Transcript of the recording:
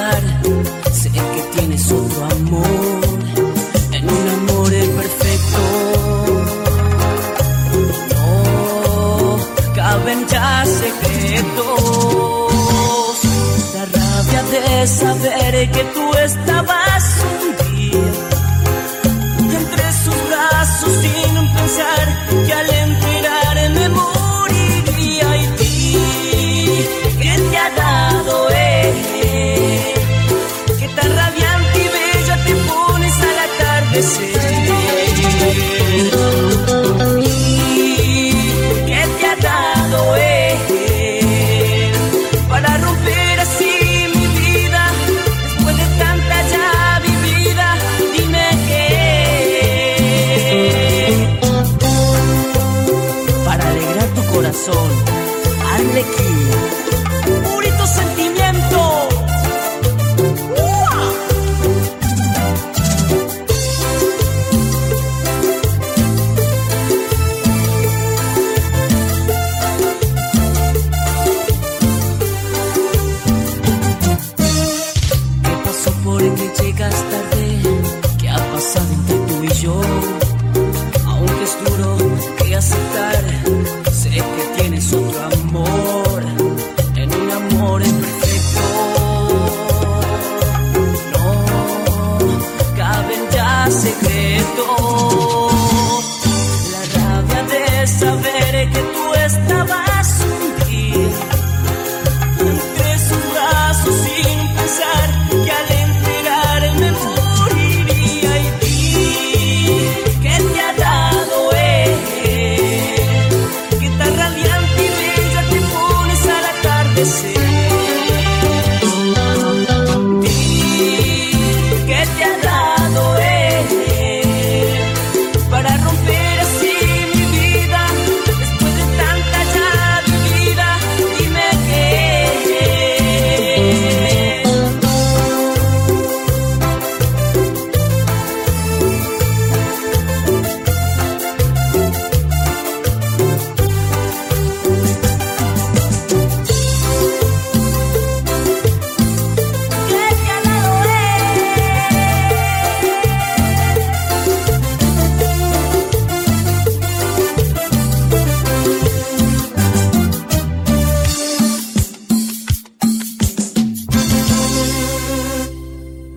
aceptar. Sé que tienes otro amor, en un amor perfecto. No caben ya secretos. La rabia de saber que tú estabas un día entre sus brazos sin pensar que al enterarme moriría. Y ti, ¿qué te ha dado que tan radiante y bella te pones al atardecer? ¿Qué te ha dado para romper así mi vida después de tanta ya vivida? Dime qué. Para alegrar tu corazón, Arlequín, purito sentimiento. Porque llegas tarde, ¿qué ha pasado entre tú y yo? Aunque es duro que aceptar, sé que tienes otro amor, en un amor perfecto. No caben ya secretos. La rabia de saber que tú estabas un día entre sus brazos sin pensar que al enterarme moriría. Y ti, ¿qué te ha dado que tan radiante y bella te pones al atardecer?